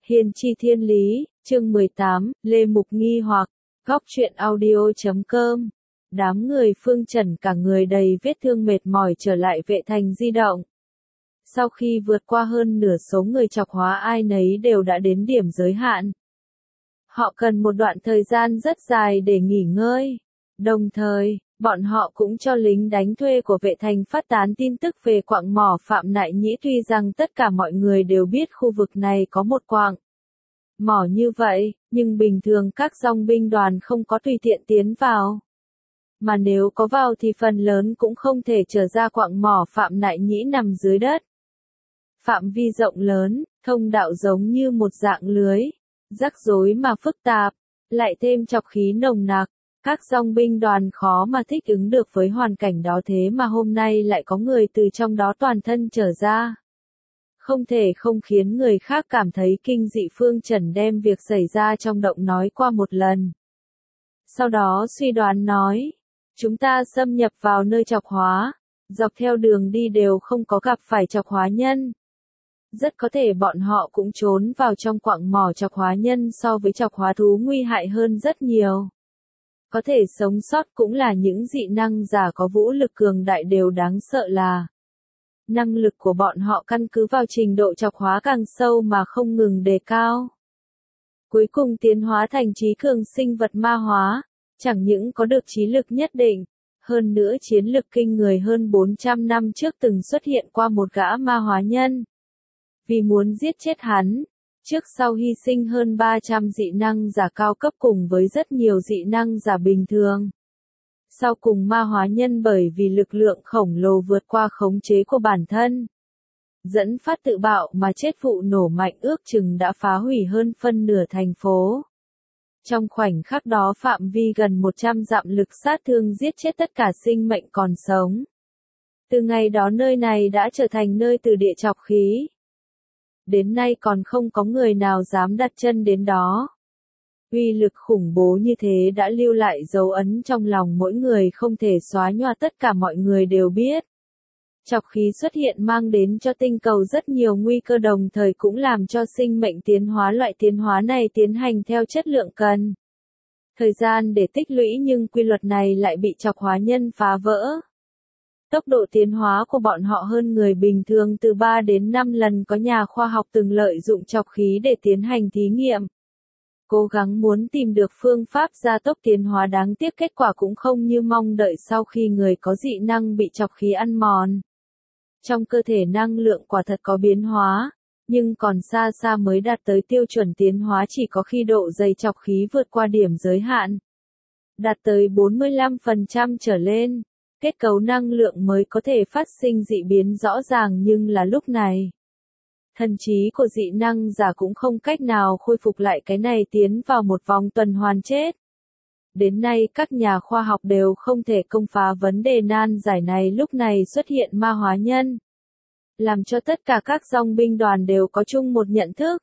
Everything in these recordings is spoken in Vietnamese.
Hiền chi thiên lý, chương 18, Lê Mục nghi hoặc, góc truyện audio.com. Đám người Phương Trần cả người đầy vết thương mệt mỏi trở lại vệ thành di động. Sau khi vượt qua hơn nửa số người chọc hóa ai nấy đều đã đến điểm giới hạn. Họ cần một đoạn thời gian rất dài để nghỉ ngơi. Đồng thời, bọn họ cũng cho lính đánh thuê của vệ thành phát tán tin tức về quặng mỏ Phạm Nại Nhĩ, tuy rằng tất cả mọi người đều biết khu vực này có một quặng mỏ như vậy, nhưng bình thường các dòng binh đoàn không có tùy tiện tiến vào. Mà nếu có vào thì phần lớn cũng không thể trở ra quặng mỏ Phạm Nại Nhĩ nằm dưới đất. Phạm vi rộng lớn, thông đạo giống như một dạng lưới, rắc rối mà phức tạp, lại thêm trọc khí nồng nặc. Các dòng binh đoàn khó mà thích ứng được với hoàn cảnh đó, thế mà hôm nay lại có người từ trong đó toàn thân trở ra. Không thể không khiến người khác cảm thấy kinh dị. Phương Trần đem việc xảy ra trong động nói qua một lần. Sau đó suy đoán nói, chúng ta xâm nhập vào nơi chọc hóa, dọc theo đường đi đều không có gặp phải chọc hóa nhân. Rất có thể bọn họ cũng trốn vào trong quặng mỏ chọc hóa nhân, so với chọc hóa thú nguy hại hơn rất nhiều. Có thể sống sót cũng là những dị năng giả có vũ lực cường đại. Đều đáng sợ là năng lực của bọn họ căn cứ vào trình độ chọc hóa càng sâu mà không ngừng đề cao. Cuối cùng tiến hóa thành trí cường sinh vật ma hóa, chẳng những có được trí lực nhất định, hơn nữa chiến lực kinh người. Hơn 400 năm trước từng xuất hiện qua một gã ma hóa nhân. Vì muốn giết chết hắn, trước sau hy sinh hơn 300 dị năng giả cao cấp cùng với rất nhiều dị năng giả bình thường. Sau cùng ma hóa nhân bởi vì lực lượng khổng lồ vượt qua khống chế của bản thân, dẫn phát tự bạo mà chết. Vụ nổ mạnh ước chừng đã phá hủy hơn phân nửa thành phố. Trong khoảnh khắc đó phạm vi gần 100 dặm lực sát thương giết chết tất cả sinh mệnh còn sống. Từ ngày đó nơi này đã trở thành nơi từ địa chọc khí. Đến nay còn không có người nào dám đặt chân đến đó. Uy lực khủng bố như thế đã lưu lại dấu ấn trong lòng mỗi người không thể xóa nhòa. Tất cả mọi người đều biết, chọc khí xuất hiện mang đến cho tinh cầu rất nhiều nguy cơ, đồng thời cũng làm cho sinh mệnh tiến hóa. Loại tiến hóa này tiến hành theo chất lượng cần thời gian để tích lũy, nhưng quy luật này lại bị chọc hóa nhân phá vỡ. Tốc độ tiến hóa của bọn họ hơn người bình thường từ 3 đến 5 lần. Có nhà khoa học từng lợi dụng chọc khí để tiến hành thí nghiệm, cố gắng muốn tìm được phương pháp gia tốc tiến hóa. Đáng tiếc kết quả cũng không như mong đợi. Sau khi người có dị năng bị chọc khí ăn mòn, trong cơ thể năng lượng quả thật có biến hóa, nhưng còn xa xa mới đạt tới tiêu chuẩn tiến hóa. Chỉ có khi độ dày chọc khí vượt qua điểm giới hạn, đạt tới 45% trở lên, kết cấu năng lượng mới có thể phát sinh dị biến rõ ràng. Nhưng là lúc này, thần trí của dị năng giả cũng không cách nào khôi phục lại cái này, tiến vào một vòng tuần hoàn chết. Đến nay các nhà khoa học đều không thể công phá vấn đề nan giải này. Lúc này xuất hiện ma hóa nhân, làm cho tất cả các dòng binh đoàn đều có chung một nhận thức.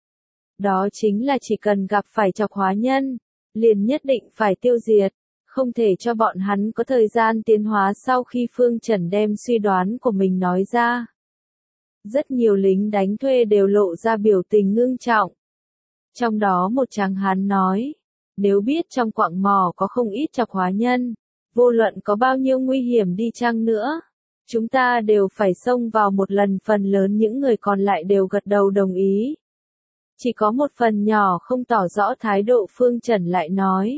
Đó chính là chỉ cần gặp phải chọc hóa nhân, liền nhất định phải tiêu diệt, không thể cho bọn hắn có thời gian tiến hóa. Sau khi Phương Trần đem suy đoán của mình nói ra, rất nhiều lính đánh thuê đều lộ ra biểu tình ngưng trọng. Trong đó một tráng hán nói, nếu biết trong quặng mỏ có không ít chọc hóa nhân, vô luận có bao nhiêu nguy hiểm đi chăng nữa, chúng ta đều phải xông vào một lần. Phần lớn những người còn lại đều gật đầu đồng ý. Chỉ có một phần nhỏ không tỏ rõ thái độ. Phương Trần lại nói,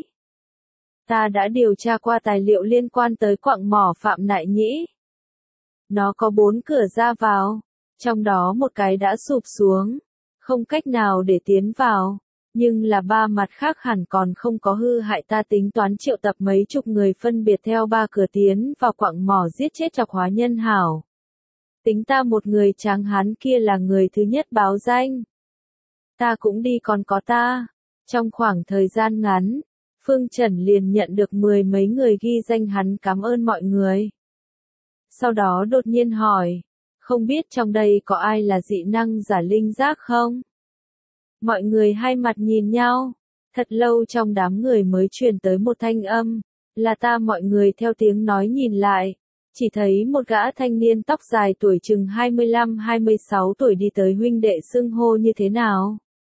ta đã điều tra qua tài liệu liên quan tới quặng mỏ Phạm Nại Nhĩ. Nó có 4 cửa ra vào, trong đó một cái đã sụp xuống, không cách nào để tiến vào, nhưng là 3 mặt khác hẳn còn không có hư hại. Ta tính toán triệu tập mấy chục người phân biệt theo 3 cửa tiến vào quặng mỏ giết chết chọc hóa nhân hảo. Tính ta một người tráng hán kia là người thứ nhất báo danh. Ta cũng đi, còn có ta. Trong khoảng thời gian ngắn, Phương Trần liền nhận được 10 mấy người ghi danh. Hắn cảm ơn mọi người. Sau đó đột nhiên hỏi, không biết trong đây có ai là dị năng giả linh giác không? Mọi người hai mặt nhìn nhau. Thật lâu trong đám người mới truyền tới một thanh âm, là ta. Mọi người theo tiếng nói nhìn lại, chỉ thấy một gã thanh niên tóc dài tuổi chừng 25-26 tuổi đi tới. Huynh đệ xưng hô như thế nào?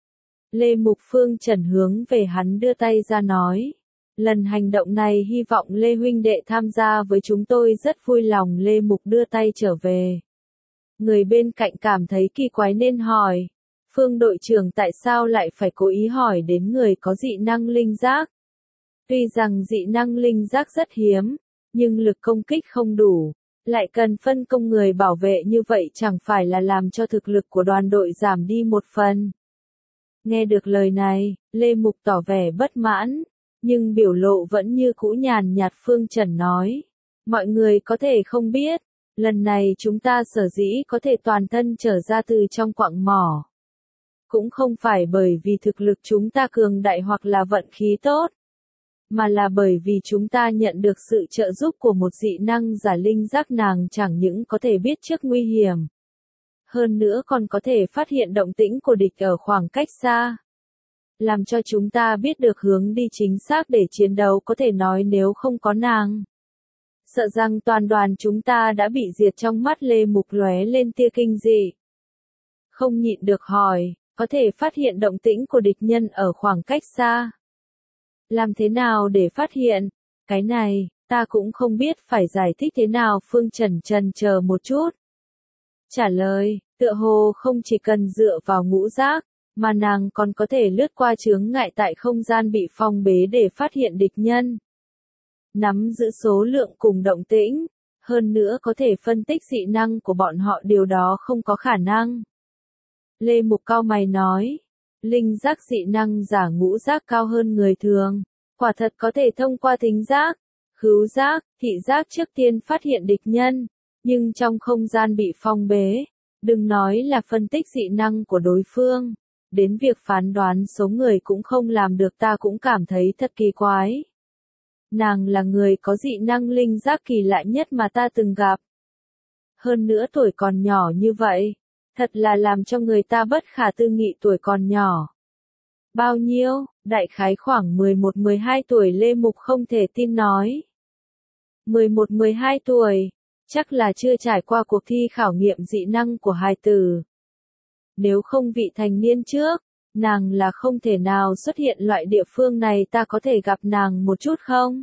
Lê Mục Phương Trần hướng về hắn đưa tay ra nói. Lần hành động này hy vọng Lê huynh đệ tham gia với chúng tôi rất vui lòng. Lê Mục đưa tay trở về. Người bên cạnh cảm thấy kỳ quái nên hỏi. Phương đội trưởng tại sao lại phải cố ý hỏi đến người có dị năng linh giác? Tuy rằng dị năng linh giác rất hiếm, nhưng lực công kích không đủ, lại cần phân công người bảo vệ như vậy chẳng phải là làm cho thực lực của đoàn đội giảm đi một phần. Nghe được lời này, Lê Mục tỏ vẻ bất mãn, nhưng biểu lộ vẫn như cũ nhàn nhạt. Phương Trần nói, mọi người có thể không biết, lần này chúng ta sở dĩ có thể toàn thân trở ra từ trong quặng mỏ. Cũng không phải bởi vì thực lực chúng ta cường đại hoặc là vận khí tốt, mà là bởi vì chúng ta nhận được sự trợ giúp của một dị năng giả linh giác. Nàng chẳng những có thể biết trước nguy hiểm, hơn nữa còn có thể phát hiện động tĩnh của địch ở khoảng cách xa, làm cho chúng ta biết được hướng đi chính xác để chiến đấu. Có thể nói nếu không có nàng, sợ rằng toàn đoàn chúng ta đã bị diệt. Trong mắt Lê Mục lóe lên tia kinh dị, không nhịn được hỏi, có thể phát hiện động tĩnh của địch nhân ở khoảng cách xa. Làm thế nào để phát hiện? Cái này, ta cũng không biết phải giải thích thế nào. Phương Trần chần chờ một chút. Trả lời, tựa hồ không chỉ cần dựa vào ngũ giác, mà nàng còn có thể lướt qua chướng ngại tại không gian bị phong bế để phát hiện địch nhân. Nắm giữ số lượng cùng động tĩnh, hơn nữa có thể phân tích dị năng của bọn họ, điều đó không có khả năng. Lê Mục cau mày nói, linh giác dị năng giả ngũ giác cao hơn người thường, quả thật có thể thông qua thính giác, khứu giác, thị giác trước tiên phát hiện địch nhân, nhưng trong không gian bị phong bế, đừng nói là phân tích dị năng của đối phương, đến việc phán đoán số người cũng không làm được. Ta cũng cảm thấy thật kỳ quái. Nàng là người có dị năng linh giác kỳ lạ nhất mà ta từng gặp. Hơn nữa tuổi còn nhỏ như vậy, thật là làm cho người ta bất khả tư nghị. Tuổi còn nhỏ. Bao nhiêu? Đại khái khoảng 11-12 tuổi. Lê Mục không thể tin nói. 11-12 tuổi, chắc là chưa trải qua cuộc thi khảo nghiệm dị năng của hài tử. Nếu không vị thành niên trước, nàng là không thể nào xuất hiện loại địa phương này. Ta có thể gặp nàng một chút không?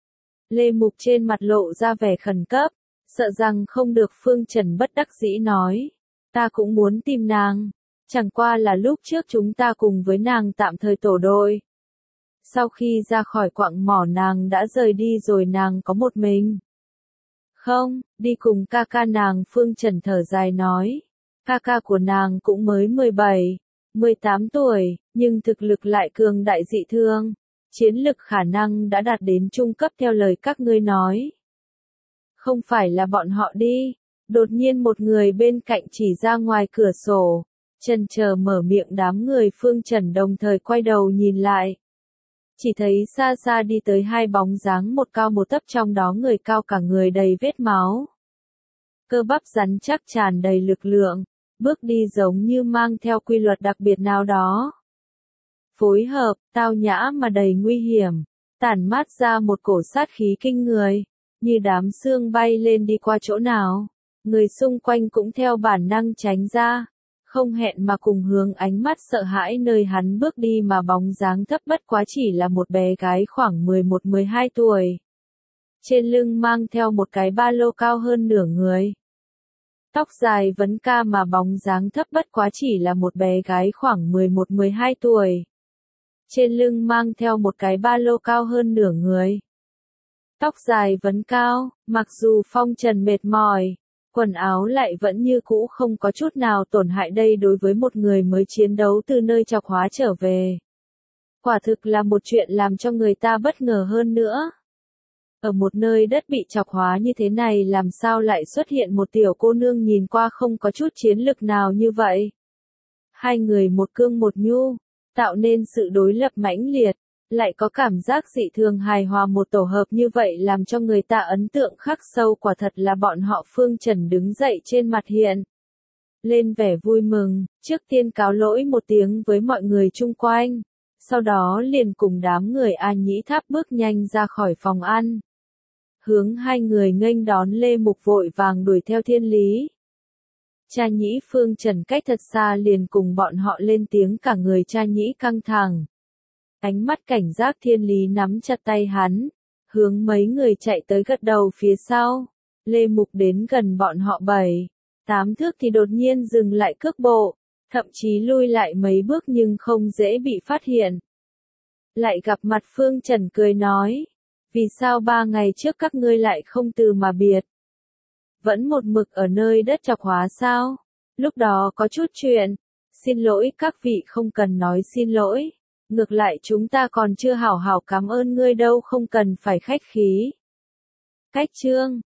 Lê Mục trên mặt lộ ra vẻ khẩn cấp, sợ rằng không được. Phương Trần bất đắc dĩ nói, ta cũng muốn tìm nàng, chẳng qua là lúc trước chúng ta cùng với nàng tạm thời tổ đội. Sau khi ra khỏi quặng mỏ nàng đã rời đi rồi. Nàng có một mình. Không, đi cùng ca ca nàng. Phương Trần thở dài nói, ca ca của nàng cũng mới 17-18 tuổi, nhưng thực lực lại cường đại dị thường, chiến lực khả năng đã đạt đến trung cấp theo lời các ngươi nói. Không phải là bọn họ đi. Đột nhiên một người bên cạnh chỉ ra ngoài cửa sổ, chần chờ mở miệng. Đám người Phương Trần đồng thời quay đầu nhìn lại. Chỉ thấy xa xa đi tới hai bóng dáng, một cao một thấp, trong đó người cao cả người đầy vết máu. Cơ bắp rắn chắc tràn đầy lực lượng, bước đi giống như mang theo quy luật đặc biệt nào đó. Phối hợp, tao nhã mà đầy nguy hiểm, tản mát ra một cổ sát khí kinh người, như đám sương bay lên đi qua chỗ nào. Người xung quanh cũng theo bản năng tránh ra, không hẹn mà cùng hướng ánh mắt sợ hãi nơi hắn bước đi. Mà bóng dáng thấp bất quá chỉ là một bé gái khoảng 11-12 tuổi. Trên lưng mang theo một cái ba lô cao hơn nửa người. Tóc dài vấn ca. Mà bóng dáng thấp bất quá chỉ là một bé gái khoảng 11-12 tuổi. Trên lưng mang theo một cái ba lô cao hơn nửa người. Tóc dài vấn cao, mặc dù Phong Trần mệt mỏi, quần áo lại vẫn như cũ không có chút nào tổn hại. Đây đối với một người mới chiến đấu từ nơi trọc hóa trở về, quả thực là một chuyện làm cho người ta bất ngờ. hơn nữa. Ở một nơi đất bị trọc hóa như thế này làm sao lại xuất hiện một tiểu cô nương nhìn qua không có chút chiến lực nào như vậy. Hai người một cương một nhu, tạo nên sự đối lập mãnh liệt, lại có cảm giác dị thường hài hòa. Một tổ hợp như vậy làm cho người ta ấn tượng khắc sâu. Quả thật là bọn họ. Phương Trần đứng dậy, trên mặt hiện lên vẻ vui mừng, trước tiên cáo lỗi một tiếng với mọi người chung quanh, sau đó liền cùng đám người A Nhĩ Tháp bước nhanh ra khỏi phòng ăn. Hướng hai người nghênh đón. Lê Mục vội vàng đuổi theo Thiên Lý. Cha Nhĩ Phương Trần cách thật xa liền cùng bọn họ lên tiếng, cả người Cha Nhĩ căng thẳng. Ánh mắt cảnh giác Thiên Lý nắm chặt tay hắn, hướng mấy người chạy tới gật đầu phía sau. Lê Mục đến gần bọn họ 7-8 thước thì đột nhiên dừng lại cước bộ, thậm chí lui lại mấy bước nhưng không dễ bị phát hiện. Lại gặp mặt Phương Trần cười nói, vì sao 3 ngày trước các ngươi lại không từ mà biệt? Vẫn một mực ở nơi đất Trọc Hóa sao? Lúc đó có chút chuyện, xin lỗi các vị, không cần nói xin lỗi. Ngược lại chúng ta còn chưa hảo hảo cảm ơn ngươi đâu, không cần phải khách khí. Cách chương